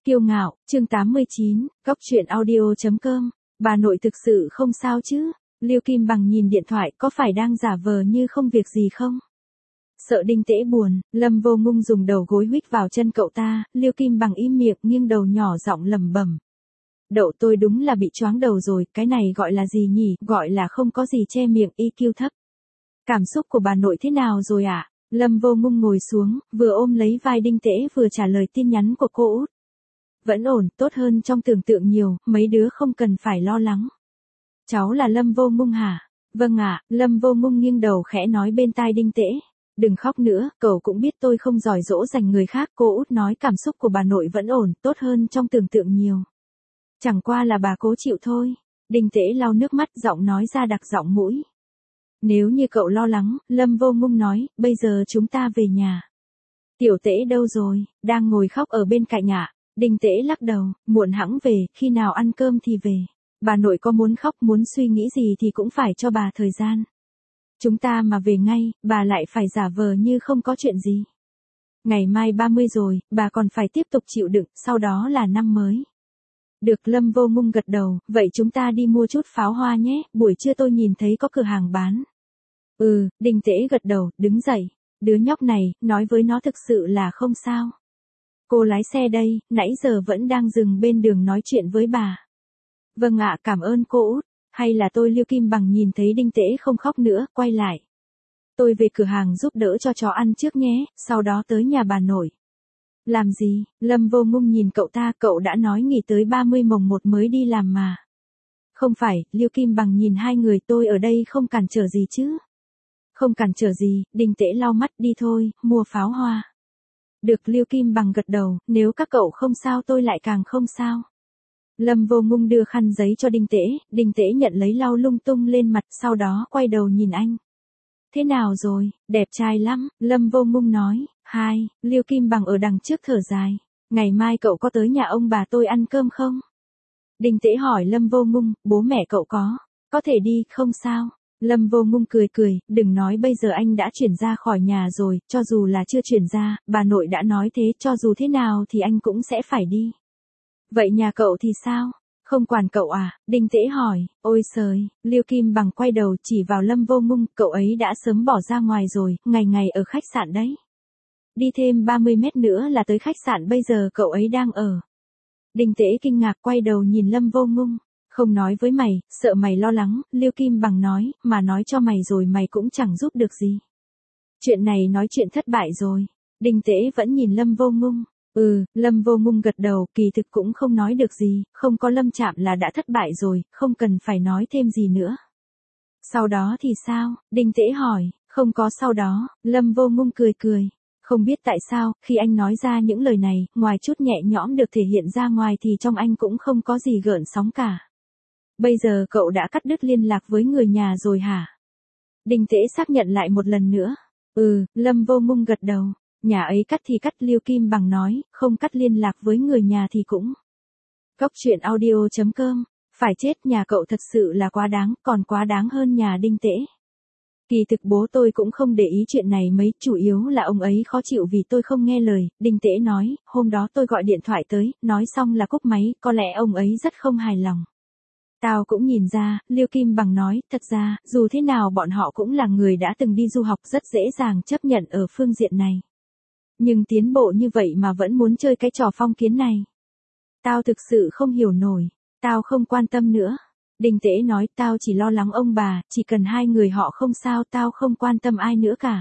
Kiêu ngạo, chương 89, góc truyện audio.com. Bà nội thực sự không sao chứ? Liêu Kim Bằng nhìn điện thoại, có phải đang giả vờ như không việc gì không? Sợ Đinh Tễ buồn, Lâm Vô Ngung dùng đầu gối huých vào chân cậu ta, Liêu Kim Bằng im miệng nghiêng đầu nhỏ giọng lẩm bẩm. Đậu tôi đúng là bị choáng đầu rồi, cái này gọi là gì nhỉ? Gọi là không có gì che miệng, EQ thấp. Cảm xúc của bà nội thế nào rồi ạ? Lâm Vô Ngung ngồi xuống, vừa ôm lấy vai Đinh Tễ vừa trả lời tin nhắn của cô út. Vẫn ổn, tốt hơn trong tưởng tượng nhiều, mấy đứa không cần phải lo lắng. Cháu là Lâm Vô Ngung hả? Vâng ạ, Lâm Vô Ngung nghiêng đầu khẽ nói bên tai Đinh Tễ. Đừng khóc nữa, cậu cũng biết tôi không giỏi dỗ dành người khác. Cô út nói cảm xúc của bà nội vẫn ổn, tốt hơn trong tưởng tượng nhiều. Chẳng qua là bà cố chịu thôi. Đinh Tễ lau nước mắt, giọng nói ra đặc giọng mũi. Nếu như cậu lo lắng, Lâm Vô Ngung nói, bây giờ chúng ta về nhà. Tiểu Tễ đâu rồi? Đang ngồi khóc ở bên cạnh ạ. Đinh Tễ lắc đầu, muộn hẵng về, khi nào ăn cơm thì về. Bà nội có muốn khóc muốn suy nghĩ gì thì cũng phải cho bà thời gian. Chúng ta mà về ngay, bà lại phải giả vờ như không có chuyện gì. Ngày mai 30 rồi, bà còn phải tiếp tục chịu đựng, sau đó là năm mới. Được, Lâm Vô Ngung gật đầu, vậy chúng ta đi mua chút pháo hoa nhé, buổi trưa tôi nhìn thấy có cửa hàng bán. Đinh Tễ gật đầu, đứng dậy. Đứa nhóc này, nói với nó thực sự là không sao. Cô lái xe đây, nãy giờ vẫn đang dừng bên đường nói chuyện với bà. Vâng ạ, cảm ơn cô út. Hay là tôi Liêu Kim Bằng nhìn thấy Đinh Tễ không khóc nữa, quay lại. Tôi về cửa hàng giúp đỡ cho chó ăn trước nhé, sau đó tới nhà bà nội. Làm gì? Lâm Vô Ngung nhìn cậu ta, cậu đã nói nghỉ tới 30 mồng 1 mới đi làm mà. Không phải, Liêu Kim Bằng nhìn hai người, tôi ở đây không cản trở gì chứ. Không cản trở gì, Đinh Tễ lau mắt, đi thôi, mua pháo hoa. Được, Liêu Kim Bằng gật đầu, nếu các cậu không sao tôi lại càng không sao. Lâm Vô Ngung đưa khăn giấy cho Đinh Tễ nhận lấy lau lung tung lên mặt, sau đó quay đầu nhìn anh. Thế nào rồi, đẹp trai lắm, Lâm Vô Ngung nói. Liêu Kim Bằng ở đằng trước thở dài. Ngày mai cậu có tới nhà ông bà tôi ăn cơm không? Đinh Tễ hỏi Lâm Vô Ngung, bố mẹ cậu có thể đi, không sao. Lâm Vô Ngung cười, đừng nói bây giờ anh đã chuyển ra khỏi nhà rồi, cho dù là chưa chuyển ra, bà nội đã nói thế, cho dù thế nào thì anh cũng sẽ phải đi. Vậy nhà cậu thì sao? Không quản cậu à? Đinh Tễ hỏi. Ôi trời, Liêu Kim Bằng quay đầu chỉ vào Lâm Vô Ngung, cậu ấy đã sớm bỏ ra ngoài rồi, ngày ở khách sạn đấy. Đi thêm 30 mét nữa là tới khách sạn bây giờ cậu ấy đang ở. Đinh Tễ kinh ngạc quay đầu nhìn Lâm Vô Ngung. Không nói với mày, sợ mày lo lắng, Liêu Kim Bằng nói, mà nói cho mày rồi mày cũng chẳng giúp được gì. Chuyện này nói chuyện thất bại rồi. Đinh Tễ vẫn nhìn Lâm Vô Ngung. Lâm Vô Ngung gật đầu, kỳ thực cũng không nói được gì, không có Lâm Trạm là đã thất bại rồi, không cần phải nói thêm gì nữa. Sau đó thì sao? Đinh Tễ hỏi. Không có sau đó, Lâm Vô Ngung cười. Không biết tại sao, khi anh nói ra những lời này, ngoài chút nhẹ nhõm được thể hiện ra ngoài thì trong anh cũng không có gì gợn sóng cả. Bây giờ cậu đã cắt đứt liên lạc với người nhà rồi hả? Đinh Tễ xác nhận lại một lần nữa. Lâm Vô Ngung gật đầu. Nhà ấy cắt thì cắt, Liêu Kim Bằng nói, không cắt liên lạc với người nhà thì cũng. Góc truyện audio.com. Phải chết, nhà cậu thật sự là quá đáng, còn quá đáng hơn nhà Đinh Tễ. Kỳ thực bố tôi cũng không để ý chuyện này mấy, chủ yếu là ông ấy khó chịu vì tôi không nghe lời. Đinh Tễ nói, hôm đó tôi gọi điện thoại tới, nói xong là cúp máy, có lẽ ông ấy rất không hài lòng. Tao cũng nhìn ra, Liêu Kim Bằng nói, thật ra, dù thế nào bọn họ cũng là người đã từng đi du học, rất dễ dàng chấp nhận ở phương diện này. Nhưng tiến bộ như vậy mà vẫn muốn chơi cái trò phong kiến này. Tao thực sự không hiểu nổi, tao không quan tâm nữa. Đinh Tễ nói, tao chỉ lo lắng ông bà, chỉ cần hai người họ không sao, tao không quan tâm ai nữa cả.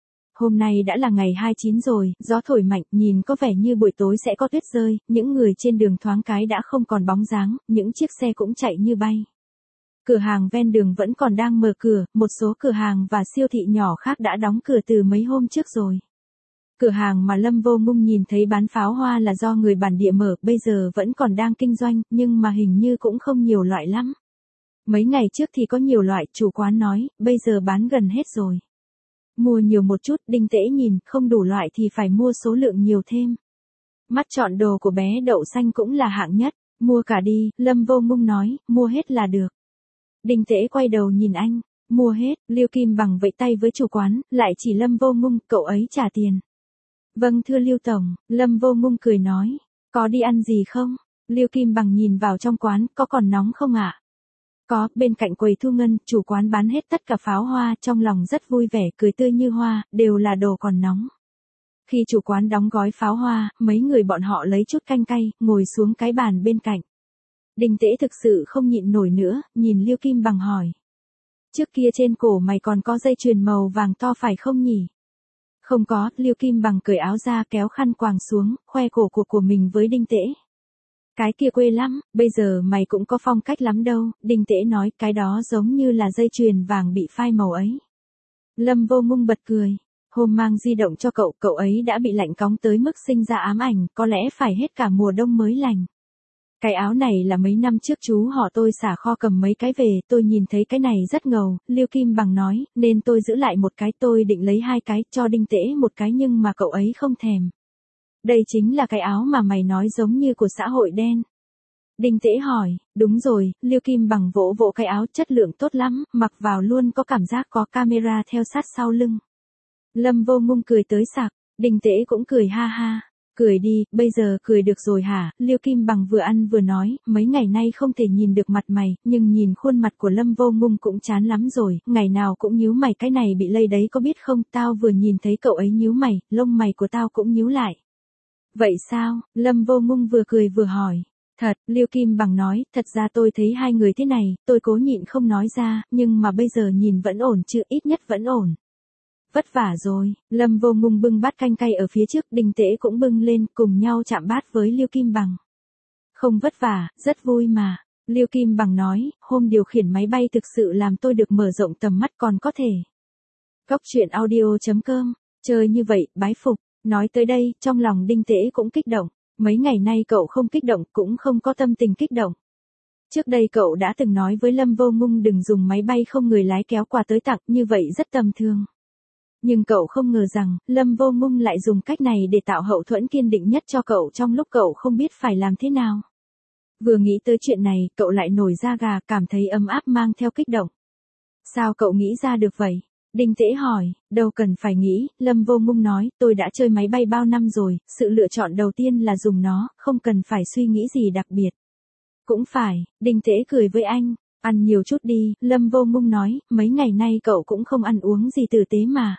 Hôm nay đã là ngày 29 rồi, gió thổi mạnh, nhìn có vẻ như buổi tối sẽ có tuyết rơi, những người trên đường thoáng cái đã không còn bóng dáng, những chiếc xe cũng chạy như bay. Cửa hàng ven đường vẫn còn đang mở cửa, một số cửa hàng và siêu thị nhỏ khác đã đóng cửa từ mấy hôm trước rồi. Cửa hàng mà Lâm Vô Ngung nhìn thấy bán pháo hoa là do người bản địa mở, bây giờ vẫn còn đang kinh doanh, nhưng mà hình như cũng không nhiều loại lắm. Mấy ngày trước thì có nhiều loại, chủ quán nói, bây giờ bán gần hết rồi. Mua nhiều một chút, Đinh Tễ nhìn, không đủ loại thì phải mua số lượng nhiều thêm. Mắt chọn đồ của bé đậu xanh cũng là hạng nhất, mua cả đi, Lâm Vô Ngung nói, mua hết là được. Đinh Tễ quay đầu nhìn anh, mua hết, Liêu Kim Bằng vẫy tay với chủ quán, lại chỉ Lâm Vô Ngung, cậu ấy trả tiền. Vâng thưa Liêu Tổng, Lâm Vô Ngung cười nói, Có đi ăn gì không? Liêu Kim Bằng nhìn vào trong quán, có còn nóng không ạ? Có, bên cạnh quầy thu ngân, chủ quán bán hết tất cả pháo hoa, trong lòng rất vui vẻ, cười tươi như hoa, đều là đồ còn nóng. Khi chủ quán đóng gói pháo hoa, mấy người bọn họ lấy chút canh cay, ngồi xuống cái bàn bên cạnh. Đinh Tễ thực sự không nhịn nổi nữa, nhìn Liêu Kim Bằng hỏi. Trước kia trên cổ mày còn có dây chuyền màu vàng to phải không nhỉ? Không có, Liêu Kim Bằng cởi áo ra kéo khăn quàng xuống, khoe cổ của mình với Đinh Tễ. Cái kia quê lắm, bây giờ mày cũng có phong cách lắm đâu, Đinh Tễ nói, cái đó giống như là dây chuyền vàng bị phai màu ấy. Lâm Vô Ngung bật cười. Hôm mang di động cho cậu ấy đã bị lạnh cóng tới mức sinh ra ám ảnh, có lẽ phải hết cả mùa đông mới lành. Cái áo này là mấy năm trước chú họ tôi xả kho cầm mấy cái về, tôi nhìn thấy cái này rất ngầu, Liêu Kim Bằng nói, nên tôi giữ lại một cái, tôi định lấy 2 cái, cho Đinh Tễ một cái nhưng mà cậu ấy không thèm. Đây chính là cái áo mà mày nói giống như của xã hội đen. Đinh Tễ hỏi, đúng rồi, Liêu Kim Bằng vỗ vỗ cái áo chất lượng tốt lắm, mặc vào luôn có cảm giác có camera theo sát sau lưng. Lâm Vô Ngung cười tới sặc, Đinh Tễ cũng cười ha ha. Cười đi, bây giờ cười được rồi hả? Liêu Kim Bằng vừa ăn vừa nói, mấy ngày nay không thể nhìn được mặt mày, nhưng nhìn khuôn mặt của Lâm Vô Ngung cũng chán lắm rồi, ngày nào cũng nhíu mày, cái này bị lây đấy có biết không, tao vừa nhìn thấy cậu ấy nhíu mày, lông mày của tao cũng nhíu lại. Vậy sao? Lâm Vô Ngung vừa cười vừa hỏi. Thật, Liêu Kim Bằng nói, thật ra tôi thấy hai người thế này, tôi cố nhịn không nói ra, nhưng mà bây giờ nhìn vẫn ổn chứ, ít nhất vẫn ổn. Vất vả rồi, Lâm Vô Ngung bưng bát canh cay ở phía trước, Đinh Tễ cũng bưng lên, cùng nhau chạm bát với Liêu Kim Bằng. Không vất vả, rất vui mà. Liêu Kim Bằng nói, hôm điều khiển máy bay thực sự làm tôi được mở rộng tầm mắt còn có thể. Góc truyện audio.com, chơi như vậy, bái phục. Nói tới đây, trong lòng Đinh Tễ cũng kích động. Mấy ngày nay cậu không kích động, cũng không có tâm tình kích động. Trước đây cậu đã từng nói với Lâm Vô Ngung đừng dùng máy bay không người lái kéo quà tới tặng, như vậy rất tầm thường. Nhưng cậu không ngờ rằng, Lâm Vô Ngung lại dùng cách này để tạo hậu thuẫn kiên định nhất cho cậu trong lúc cậu không biết phải làm thế nào. Vừa nghĩ tới chuyện này, cậu lại nổi da gà, cảm thấy ấm áp mang theo kích động. Sao cậu nghĩ ra được vậy? Đinh Tễ hỏi, đâu cần phải nghĩ, Lâm Vô Ngung nói, tôi đã chơi máy bay bao năm rồi, sự lựa chọn đầu tiên là dùng nó, không cần phải suy nghĩ gì đặc biệt. Cũng phải, Đinh Tễ cười với anh, ăn nhiều chút đi, Lâm Vô Ngung nói, mấy ngày nay cậu cũng không ăn uống gì tử tế mà.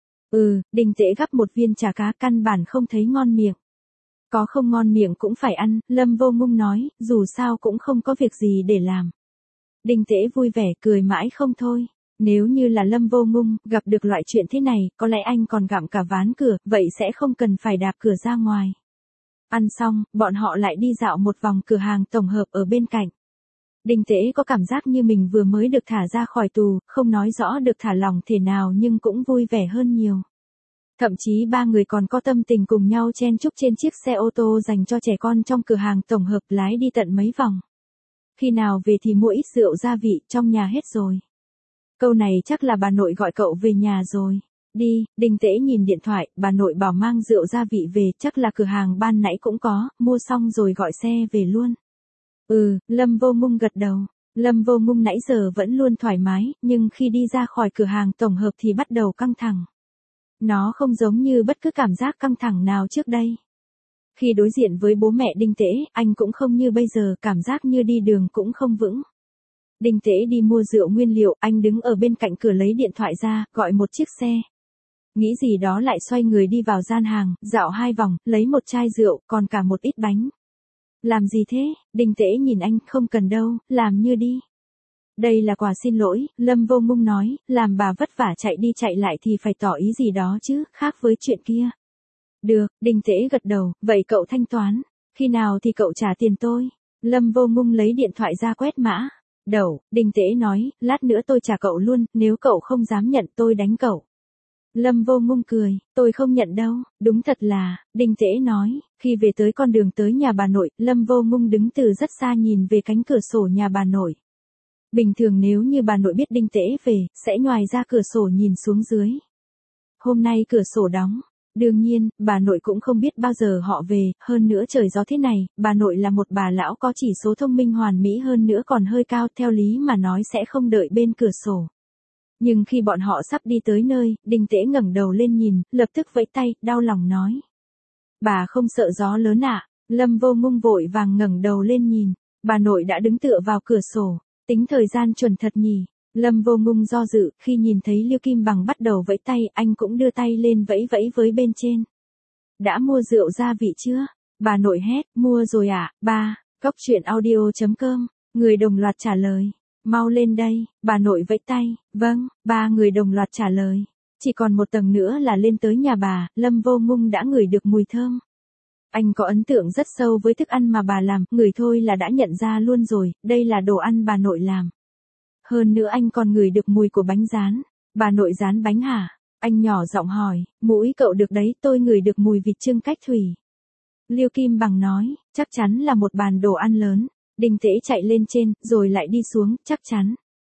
Đinh Tễ gắp một viên chả cá, căn bản không thấy ngon miệng. Có không ngon miệng cũng phải ăn, Lâm Vô Ngung nói, dù sao cũng không có việc gì để làm. Đinh Tễ vui vẻ cười mãi không thôi. Nếu như là Lâm Vô Ngung, gặp được loại chuyện thế này, có lẽ anh còn gặm cả ván cửa, vậy sẽ không cần phải đạp cửa ra ngoài. Ăn xong, bọn họ lại đi dạo một vòng cửa hàng tổng hợp ở bên cạnh. Đinh Tễ có cảm giác như mình vừa mới được thả ra khỏi tù, không nói rõ được thả lỏng thể nào nhưng cũng vui vẻ hơn nhiều. Thậm chí ba người còn có tâm tình cùng nhau chen chúc trên chiếc xe ô tô dành cho trẻ con trong cửa hàng tổng hợp lái đi tận mấy vòng. Khi nào về thì mua ít rượu gia vị, trong nhà hết rồi. Câu này chắc là bà nội gọi cậu về nhà rồi. Đi, Đinh Tễ nhìn điện thoại, bà nội bảo mang rượu gia vị về, chắc là cửa hàng ban nãy cũng có, mua xong rồi gọi xe về luôn. Lâm Vô Ngung gật đầu. Lâm Vô Ngung nãy giờ vẫn luôn thoải mái, nhưng khi đi ra khỏi cửa hàng tổng hợp thì bắt đầu căng thẳng. Nó không giống như bất cứ cảm giác căng thẳng nào trước đây. Khi đối diện với bố mẹ Đinh Tễ, anh cũng không như bây giờ, cảm giác như đi đường cũng không vững. Đinh Tễ đi mua rượu nguyên liệu, anh đứng ở bên cạnh cửa lấy điện thoại ra, gọi một chiếc xe. Nghĩ gì đó lại xoay người đi vào gian hàng, dạo 2 vòng, lấy một chai rượu, còn cả một ít bánh. Làm gì thế? Đinh Tễ nhìn anh, không cần đâu, làm như đi. Đây là quà xin lỗi, Lâm Vô Ngung nói, làm bà vất vả chạy đi chạy lại thì phải tỏ ý gì đó chứ, khác với chuyện kia. Được, Đinh Tễ gật đầu, vậy cậu thanh toán, khi nào thì cậu trả tiền tôi? Lâm Vô Ngung lấy điện thoại ra quét mã. Đậu, Đinh Tễ nói, lát nữa tôi trả cậu luôn, nếu cậu không dám nhận tôi đánh cậu. Lâm Vô Ngung cười, tôi không nhận đâu, đúng thật là, Đinh Tễ nói, khi về tới con đường tới nhà bà nội, Lâm Vô Ngung đứng từ rất xa nhìn về cánh cửa sổ nhà bà nội. Bình thường nếu như bà nội biết Đinh Tễ về, sẽ nhoài ra cửa sổ nhìn xuống dưới. Hôm nay cửa sổ đóng. Đương nhiên, bà nội cũng không biết bao giờ họ về, hơn nữa trời gió thế này, bà nội là một bà lão có chỉ số thông minh hoàn mỹ hơn nữa còn hơi cao, theo lý mà nói sẽ không đợi bên cửa sổ. Nhưng khi bọn họ sắp đi tới nơi, Đinh Tễ ngẩng đầu lên nhìn, lập tức vẫy tay, đau lòng nói. Bà không sợ gió lớn ạ? Lâm Vô Ngung vội vàng ngẩng đầu lên nhìn, bà nội đã đứng tựa vào cửa sổ, tính thời gian chuẩn thật nhỉ. Lâm Vô Ngung do dự, khi nhìn thấy Lưu Kim Bằng bắt đầu vẫy tay, anh cũng đưa tay lên vẫy vẫy với bên trên. Đã mua rượu gia vị chưa? Bà nội hét, mua rồi ạ, ba. Cốc truyện audio.com, người đồng loạt trả lời. Mau lên đây, bà nội vẫy tay, vâng, ba người đồng loạt trả lời. Chỉ còn một tầng nữa là lên tới nhà bà, Lâm Vô Ngung đã ngửi được mùi thơm. Anh có ấn tượng rất sâu với thức ăn mà bà làm, ngửi thôi là đã nhận ra luôn rồi, đây là đồ ăn bà nội làm. Hơn nữa anh còn ngửi được mùi của bánh rán. Bà nội rán bánh hả? Anh nhỏ giọng hỏi, mũi cậu được đấy, tôi ngửi được mùi vịt chưng cách thủy. Lưu Kim Bằng nói, chắc chắn là một bàn đồ ăn lớn. Đinh Tễ chạy lên trên, rồi lại đi xuống, chắc chắn.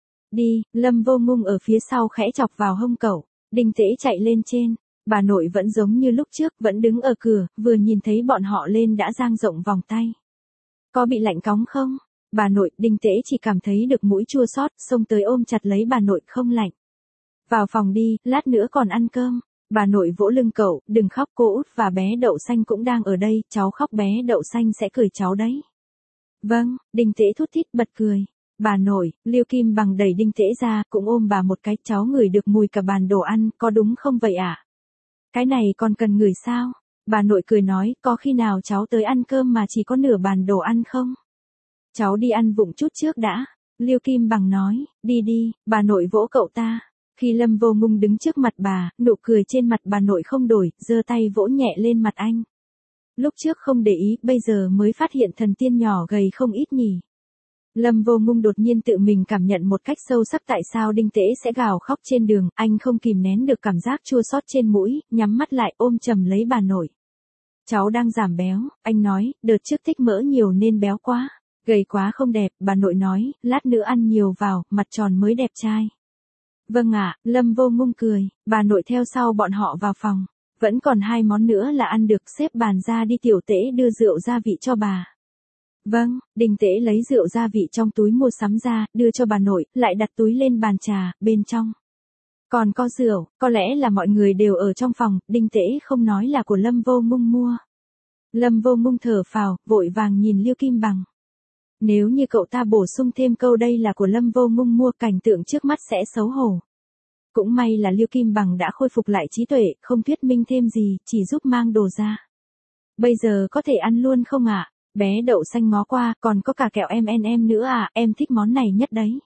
Đi, Lâm Vô Ngung ở phía sau khẽ chọc vào hông cậu. Đinh Tễ chạy lên trên. Bà nội vẫn giống như lúc trước, vẫn đứng ở cửa, vừa nhìn thấy bọn họ lên đã dang rộng vòng tay. Có bị lạnh cóng không? Bà nội, Đinh Tễ chỉ cảm thấy được mũi chua xót, xông tới ôm chặt lấy bà nội, không lạnh. Vào phòng đi, lát nữa còn ăn cơm. Bà nội vỗ lưng cậu, đừng khóc, cô Út và bé Đậu Xanh cũng đang ở đây, cháu khóc bé Đậu Xanh sẽ cười cháu đấy. Vâng, Đinh Tễ thút thít bật cười. Bà nội, Lưu Kim Bằng đẩy Đinh Tễ ra, cũng ôm bà một cái, cháu ngửi được mùi cả bàn đồ ăn, có đúng không vậy ạ? Cái này còn cần ngửi sao? Bà nội cười nói, có khi nào cháu tới ăn cơm mà chỉ có nửa bàn đồ ăn không? Cháu đi ăn vụng chút trước đã. Lưu Kim Bằng nói, đi đi, bà nội vỗ cậu ta. Khi Lâm Vô Ngung đứng trước mặt bà, nụ cười trên mặt bà nội không đổi, giơ tay vỗ nhẹ lên mặt anh. Lúc trước không để ý, bây giờ mới phát hiện thần tiên nhỏ gầy không ít nhỉ. Lâm Vô Ngung đột nhiên tự mình cảm nhận một cách sâu sắc tại sao Đinh Tễ sẽ gào khóc trên đường, anh không kìm nén được cảm giác chua xót trên mũi, nhắm mắt lại ôm chầm lấy bà nội. Cháu đang giảm béo, anh nói, đợt trước thích mỡ nhiều nên béo quá, gầy quá không đẹp, bà nội nói, lát nữa ăn nhiều vào, mặt tròn mới đẹp trai. Vâng ạ, Lâm Vô Ngung cười, bà nội theo sau bọn họ vào phòng, vẫn còn 2 món nữa là ăn được, xếp bàn ra đi. Tiểu Tễ đưa rượu gia vị cho bà. Vâng, Đinh Tễ lấy rượu gia vị trong túi mua sắm ra, đưa cho bà nội, lại đặt túi lên bàn trà, bên trong. Còn có rượu, có lẽ là mọi người đều ở trong phòng, Đinh Tễ không nói là của Lâm Vô Ngung mua. Lâm Vô Ngung thở phào, vội vàng nhìn Lưu Kim Bằng. Nếu như cậu ta bổ sung thêm câu đây là của Lâm Vô Ngung mua, cảnh tượng trước mắt sẽ xấu hổ. Cũng may là Lưu Kim Bằng đã khôi phục lại trí tuệ, không thuyết minh thêm gì, chỉ giúp mang đồ ra. Bây giờ có thể ăn luôn không ạ? Bé Đậu Xanh ngó qua, còn có cả kẹo em nữa à, em thích món này nhất đấy.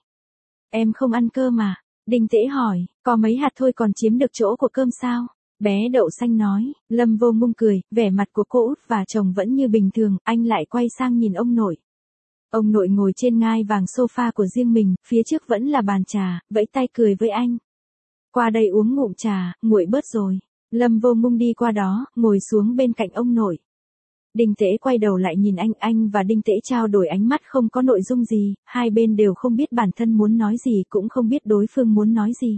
Em không ăn cơm à? Đinh Tễ hỏi, có mấy hạt thôi còn chiếm được chỗ của cơm sao? Bé Đậu Xanh nói. Lâm Vô Ngung cười, vẻ mặt của cô Út và chồng vẫn như bình thường, anh lại quay sang nhìn ông nội. Ông nội ngồi trên ngai vàng sofa của riêng mình, phía trước vẫn là bàn trà, vẫy tay cười với anh. Qua đây uống ngụm trà, nguội bớt rồi. Lâm Vô Ngung đi qua đó, ngồi xuống bên cạnh ông nội. Đinh Tễ quay đầu lại nhìn anh và Đinh Tễ trao đổi ánh mắt không có nội dung gì, hai bên đều không biết bản thân muốn nói gì cũng không biết đối phương muốn nói gì.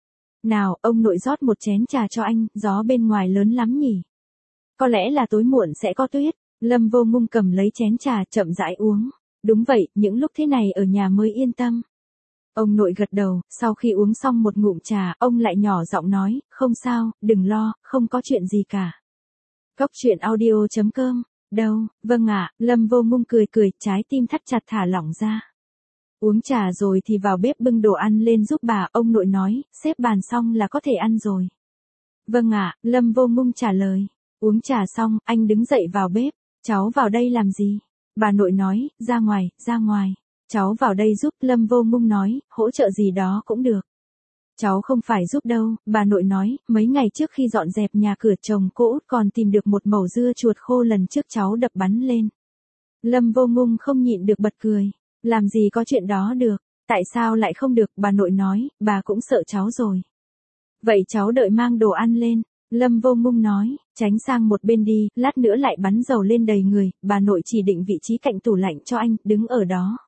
Nào, ông nội rót một chén trà cho anh, gió bên ngoài lớn lắm nhỉ. Có lẽ là tối muộn sẽ có tuyết. Lâm Vô Ngung cầm lấy chén trà chậm rãi uống. Đúng vậy, những lúc thế này ở nhà mới yên tâm. Ông nội gật đầu, sau khi uống xong một ngụm trà, ông lại nhỏ giọng nói, không sao, đừng lo, không có chuyện gì cả. Cốc truyện audio.com, đâu, vâng ạ, Lâm Vô Ngung cười cười, trái tim thắt chặt thả lỏng ra. Uống trà rồi thì vào bếp bưng đồ ăn lên giúp bà, ông nội nói, xếp bàn xong là có thể ăn rồi. Vâng ạ, Lâm Vô Ngung trả lời. Uống trà xong, anh đứng dậy vào bếp, cháu vào đây làm gì? Bà nội nói, ra ngoài, ra ngoài. Cháu vào đây giúp, Lâm Vô Ngung nói, hỗ trợ gì đó cũng được. Cháu không phải giúp đâu, bà nội nói, mấy ngày trước khi dọn dẹp nhà cửa chồng cô Út còn tìm được một mẩu dưa chuột khô lần trước cháu đập bắn lên. Lâm Vô Ngung không nhịn được bật cười. Làm gì có chuyện đó được, tại sao lại không được, bà nội nói, bà cũng sợ cháu rồi. Vậy cháu đợi mang đồ ăn lên. Lâm Vô Ngung nói, tránh sang một bên đi, lát nữa lại bắn dầu lên đầy người, bà nội chỉ định vị trí cạnh tủ lạnh cho anh, đứng ở đó.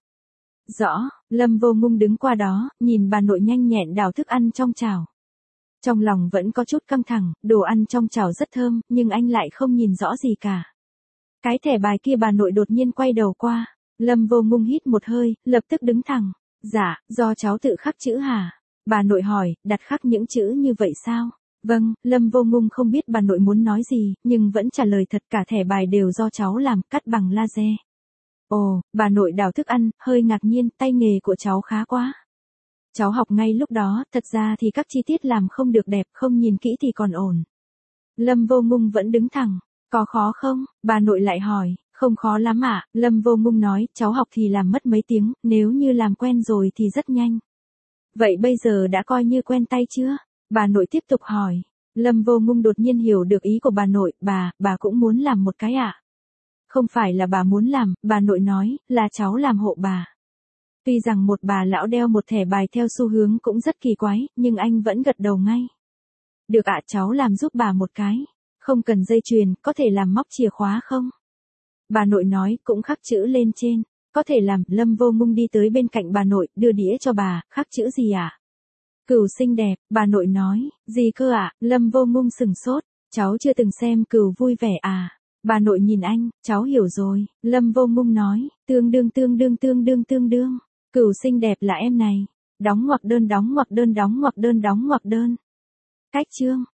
Rõ, Lâm Vô Ngung đứng qua đó, nhìn bà nội nhanh nhẹn đảo thức ăn trong chảo. Trong lòng vẫn có chút căng thẳng, đồ ăn trong chảo rất thơm, nhưng anh lại không nhìn rõ gì cả. Cái thẻ bài kia bà nội đột nhiên quay đầu qua, Lâm Vô Ngung hít một hơi, lập tức đứng thẳng. Dạ, do cháu tự khắc chữ hả? Bà nội hỏi, đặt khắc những chữ như vậy sao? Vâng, Lâm Vô Ngung không biết bà nội muốn nói gì, nhưng vẫn trả lời thật, cả thẻ bài đều do cháu làm, cắt bằng laser. Ồ, bà nội đảo thức ăn, hơi ngạc nhiên, tay nghề của cháu khá quá. Cháu học ngay lúc đó, thật ra thì các chi tiết làm không được đẹp, không nhìn kỹ thì còn ổn. Lâm Vô Ngung vẫn đứng thẳng. Có khó không? Bà nội lại hỏi. Không khó lắm ạ, Lâm Vô Ngung nói, cháu học thì làm mất mấy tiếng, nếu như làm quen rồi thì rất nhanh. Vậy bây giờ đã coi như quen tay chưa? Bà nội tiếp tục hỏi. Lâm Vô Ngung đột nhiên hiểu được ý của bà nội, bà cũng muốn làm một cái ạ. Không phải là bà muốn làm, bà nội nói, là cháu làm hộ bà. Tuy rằng một bà lão đeo một thẻ bài theo xu hướng cũng rất kỳ quái, nhưng anh vẫn gật đầu ngay. Được ạ, cháu làm giúp bà một cái. Không cần dây chuyền, có thể làm móc chìa khóa không? Bà nội nói, cũng khắc chữ lên trên. Có thể làm. Lâm Vô Ngung đi tới bên cạnh bà nội, đưa đĩa cho bà, khắc chữ gì ạ? Cừu xinh đẹp, bà nội nói. Gì cơ ạ? Lâm Vô Ngung sừng sốt. Cháu chưa từng xem Cừu vui vẻ à? Bà nội nhìn anh, cháu hiểu rồi. Lâm Vô Ngung nói, tương đương. Cừu xinh đẹp là em này. Đóng ngoặc đơn. Cách chương.